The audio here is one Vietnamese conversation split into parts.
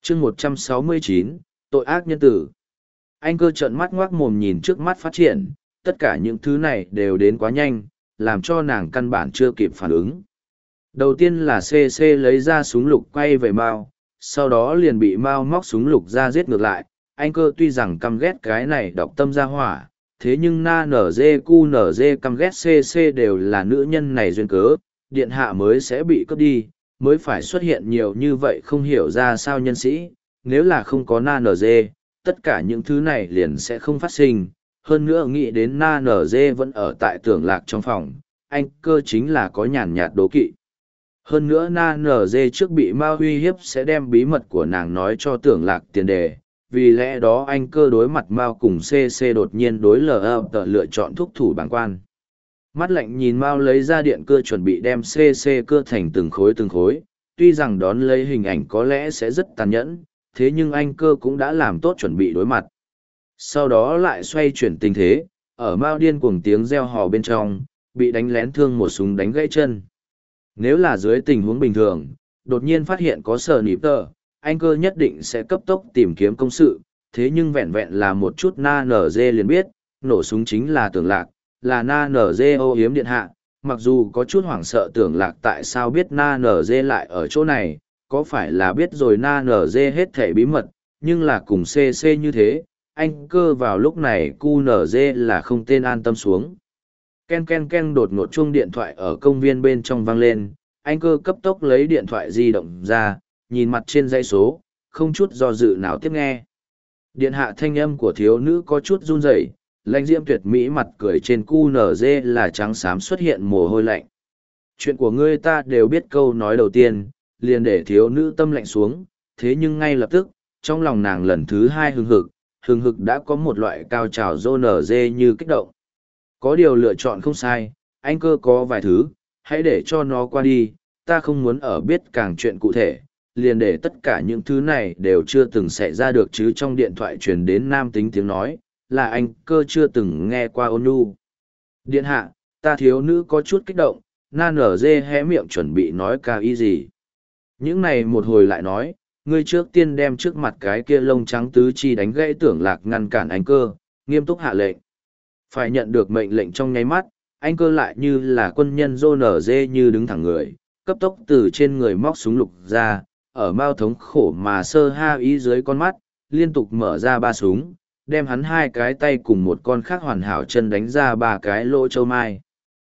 chương 169, tội ác nhân tử. Anh cơ trợn mắt ngoác mồm nhìn trước mắt phát triển, tất cả những thứ này đều đến quá nhanh, làm cho nàng căn bản chưa kịp phản ứng. Đầu tiên là CC lấy ra súng lục quay về Mao, sau đó liền bị Mao móc súng lục ra giết ngược lại. Anh cơ tuy rằng căm ghét cái này độc tâm ra hỏa, thế nhưng na NG cu NG căm ghét CC đều là nữ nhân này duyên cớ, điện hạ mới sẽ bị cướp đi, mới phải xuất hiện nhiều như vậy không hiểu ra sao nhân sĩ, nếu là không có na NG, tất cả những thứ này liền sẽ không phát sinh. Hơn nữa nghĩ đến na NG vẫn ở tại Tưởng Lạc trong phòng, anh cơ chính là có nhàn nhạt đố kỵ. Hơn nữa na NG trước bị Mao uy hiếp sẽ đem bí mật của nàng nói cho Tưởng Lạc tiền đề, vì lẽ đó anh cơ đối mặt Mao cùng CC đột nhiên đối lựa chọn thúc thủ bàng quan. Mắt lạnh nhìn Mao lấy ra điện cưa chuẩn bị đem CC cưa thành từng khối, tuy rằng đón lấy hình ảnh có lẽ sẽ rất tàn nhẫn, thế nhưng anh cơ cũng đã làm tốt chuẩn bị đối mặt. Sau đó lại xoay chuyển tình thế, ở Mao điên cuồng tiếng reo hò bên trong, bị đánh lén thương một súng đánh gãy chân. Nếu là dưới tình huống bình thường, đột nhiên phát hiện có sờ nịp tờ, anh cơ nhất định sẽ cấp tốc tìm kiếm công sự, thế nhưng vẹn vẹn là một chút na nở dê liền biết, nổ súng chính là Tưởng Lạc, là na nở dê ô yếm điện hạ. Mặc dù có chút hoảng sợ Tưởng Lạc tại sao biết na nở dê lại ở chỗ này, có phải là biết rồi na nở dê hết thể bí mật, nhưng là cùng CC như thế, anh cơ vào lúc này cu nở dê là không tên an tâm xuống. Ken ken ken đột ngột chuông điện thoại ở công viên bên trong vang lên, anh cơ cấp tốc lấy điện thoại di động ra, nhìn mặt trên dãy số, không chút do dự nào tiếp nghe. Điện hạ thanh âm của thiếu nữ có chút run rẩy, lãnh diễm tuyệt mỹ mặt cười trên cu nở dê là trắng xám xuất hiện mồ hôi lạnh. Chuyện của ngươi ta đều biết câu nói đầu tiên, liền để thiếu nữ tâm lạnh xuống, thế nhưng ngay lập tức, trong lòng nàng lần thứ hai hừng hực đã có một loại cao trào rô nở dê như kích động. Có điều lựa chọn không sai, anh cơ có vài thứ, hãy để cho nó qua đi, ta không muốn ở biết càng chuyện cụ thể, liền để tất cả những thứ này đều chưa từng xảy ra được chứ. Trong điện thoại truyền đến nam tính tiếng nói, là anh cơ chưa từng nghe qua ôn nhu. Điện hạ, ta thiếu nữ có chút kích động, na nở dê hé miệng chuẩn bị nói ca ý gì. Những này một hồi lại nói, ngươi trước tiên đem trước mặt cái kia lông trắng tứ chi đánh gãy Tưởng Lạc ngăn cản anh cơ, nghiêm túc hạ lệnh. Phải nhận được mệnh lệnh trong nháy mắt, anh cơ lại như là quân nhân rô nở dê như đứng thẳng người, cấp tốc từ trên người móc súng lục ra, ở Mao thống khổ mà sơ ha ý dưới con mắt, liên tục mở ra 3 súng, đem hắn 2 cái tay cùng một con khác hoàn hảo chân đánh ra 3 cái lỗ châu mai.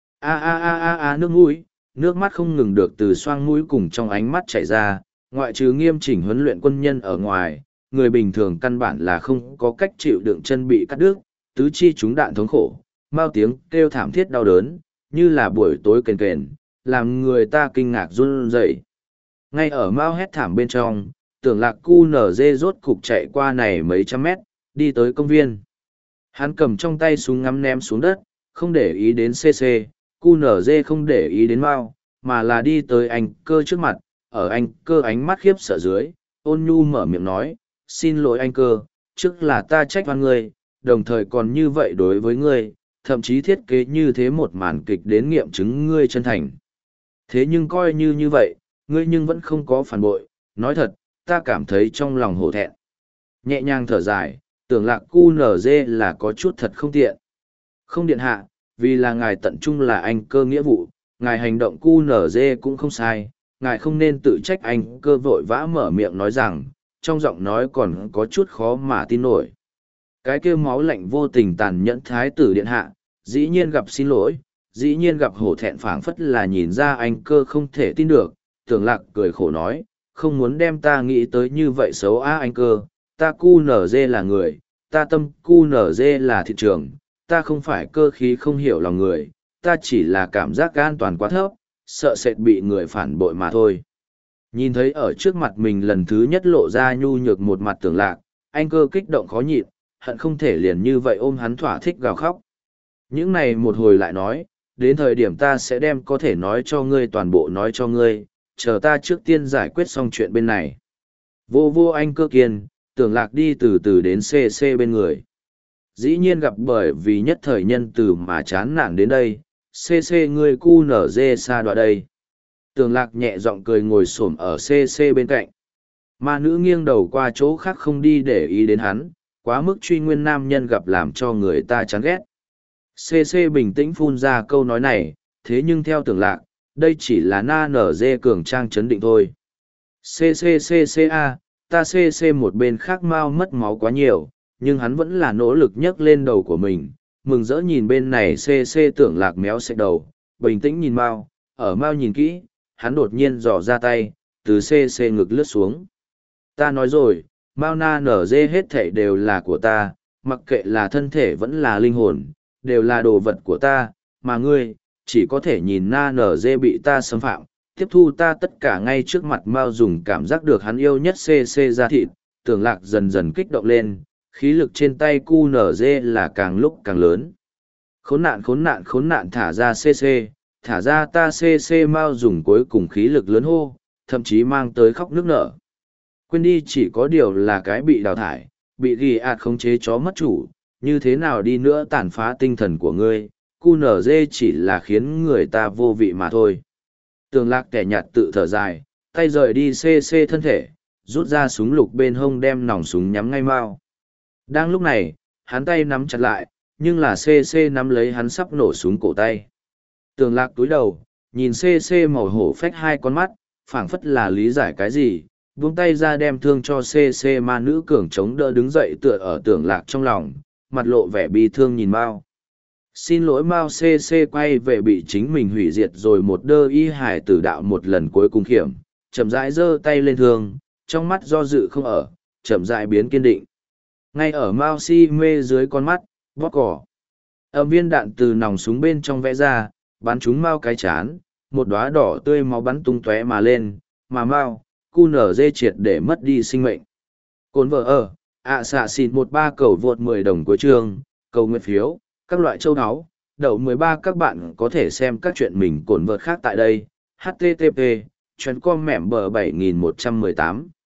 Nước mũi, nước mắt không ngừng được từ xoang mũi cùng trong ánh mắt chảy ra, ngoại trừ nghiêm chỉnh huấn luyện quân nhân ở ngoài, người bình thường căn bản là không có cách chịu đựng chân bị cắt đứt, tứ chi trúng đạn thống khổ, Mao tiếng kêu thảm thiết đau đớn, như là buổi tối kền kền, làm người ta kinh ngạc run rẩy. Ngay ở Mao hét thảm bên trong, Tưởng Lạc cu nở dê rốt cục chạy qua này mấy trăm mét, đi tới công viên. Hắn cầm trong tay súng ngắm ném xuống đất, không để ý đến CC, cu nở dê không để ý đến Mao, mà là đi tới anh cơ trước mặt, ở anh cơ ánh mắt khiếp sợ dưới, ôn nhu mở miệng nói, xin lỗi anh cơ, trước là ta trách oan ngươi, đồng thời còn như vậy đối với ngươi, thậm chí thiết kế như thế một màn kịch đến nghiệm chứng ngươi chân thành. Thế nhưng coi như vậy, ngươi nhưng vẫn không có phản bội, nói thật, ta cảm thấy trong lòng hổ thẹn. Nhẹ nhàng thở dài, Tưởng Lạc cu nở dê là có chút thật không tiện. Không điện hạ, vì là ngài tận trung là anh cơ nghĩa vụ, ngài hành động cu nở dê cũng không sai, ngài không nên tự trách. Anh cơ vội vã mở miệng nói rằng, trong giọng nói còn có chút khó mà tin nổi. Cái kêu máu lạnh vô tình tàn nhẫn thái tử điện hạ, dĩ nhiên gặp xin lỗi, dĩ nhiên gặp hổ thẹn, phảng phất là nhìn ra anh cơ không thể tin được. Tưởng Lạc cười khổ nói, không muốn đem ta nghĩ tới như vậy xấu á anh cơ, ta cu nở dê là người, ta tâm cu nở dê là thị trường, ta không phải cơ khí không hiểu lòng người, ta chỉ là cảm giác an toàn quá thấp, sợ sệt bị người phản bội mà thôi. Nhìn thấy ở trước mặt mình lần thứ nhất lộ ra nhu nhược một mặt Tưởng Lạc, anh cơ kích động khó nhịn, hận không thể liền như vậy ôm hắn thỏa thích gào khóc. Những này một hồi lại nói, đến thời điểm ta sẽ đem có thể nói cho ngươi toàn bộ nói cho ngươi, chờ ta trước tiên giải quyết xong chuyện bên này. Vô anh cơ kiên, Tưởng Lạc đi từ từ đến CC bên người. Dĩ nhiên gặp bởi vì nhất thời nhân từ mà chán nản đến đây, CC ngươi cu nở dê xa đoạn đây. Tưởng Lạc nhẹ giọng cười ngồi xổm ở CC bên cạnh. Ma nữ nghiêng đầu qua chỗ khác không đi để ý đến hắn, quá mức truy nguyên nam nhân gặp làm cho người ta chán ghét. CC bình tĩnh phun ra câu nói này, thế nhưng theo tưởng lạc, đây chỉ là na nở dê cường trang chấn định thôi. CCCCA, ta CC một bên khác mau mất máu quá nhiều, nhưng hắn vẫn là nỗ lực nhấc lên đầu của mình, mừng rỡ nhìn bên này CC tưởng lạc méo xẹt đầu, bình tĩnh nhìn Mao, ở Mao nhìn kỹ, hắn đột nhiên dò ra tay, từ CC ngực lướt xuống. Ta nói rồi, Mao na nở dê hết thảy đều là của ta, mặc kệ là thân thể vẫn là linh hồn, đều là đồ vật của ta, mà ngươi, chỉ có thể nhìn na nở dê bị ta xâm phạm, tiếp thu ta tất cả ngay trước mặt Mao dùng cảm giác được hắn yêu nhất CC ra thịt, tưởng lạc dần dần kích động lên, khí lực trên tay cu nở dê là càng lúc càng lớn. Khốn nạn khốn nạn khốn nạn thả ra CC, thả ra ta CC Mao dùng cuối cùng khí lực lớn hô, thậm chí mang tới khóc nước nở. Quên đi chỉ có điều là cái bị đào thải, bị ghi ạt khống chế chó mất chủ, như thế nào đi nữa tàn phá tinh thần của ngươi, cu nở dê chỉ là khiến người ta vô vị mà thôi. Tường lạc kẻ nhạt tự thở dài, tay rời đi CC thân thể, rút ra súng lục bên hông đem nòng súng nhắm ngay Mao. Đang lúc này, hắn tay nắm chặt lại, nhưng là CC nắm lấy hắn sắp nổ súng cổ tay. Tường lạc túi đầu, nhìn CC màu hổ phách hai con mắt, phảng phất là lý giải cái gì, buông tay ra đem thương cho CC ma nữ cường chống đỡ đứng dậy tựa ở tưởng lạc trong lòng, mặt lộ vẻ bi thương nhìn Mao. Xin lỗi Mao CC quay về bị chính mình hủy diệt rồi một đơ y hải tử đạo một lần cuối cùng khiểm, chậm rãi giơ tay lên thương, trong mắt do dự không ở, chậm rãi biến kiên định. Ngay ở Mao si mê dưới con mắt, bóp cỏ. Âm viên đạn từ nòng súng bên trong vẽ ra, bắn trúng Mao cái chán, một đóa đỏ tươi máu bắn tung tóe mà lên, mà Mao, cu nở dê triệt để mất đi sinh mệnh. Cồn vợ ở, xạ xịn 13 cầu vượt 10 đồng cuối chương, cầu nguyện phiếu, các loại châu áo, đậu 13 các bạn có thể xem các chuyện mình cồn vợt khác tại đây. HTTP, chuyến com mẻm bờ 7118.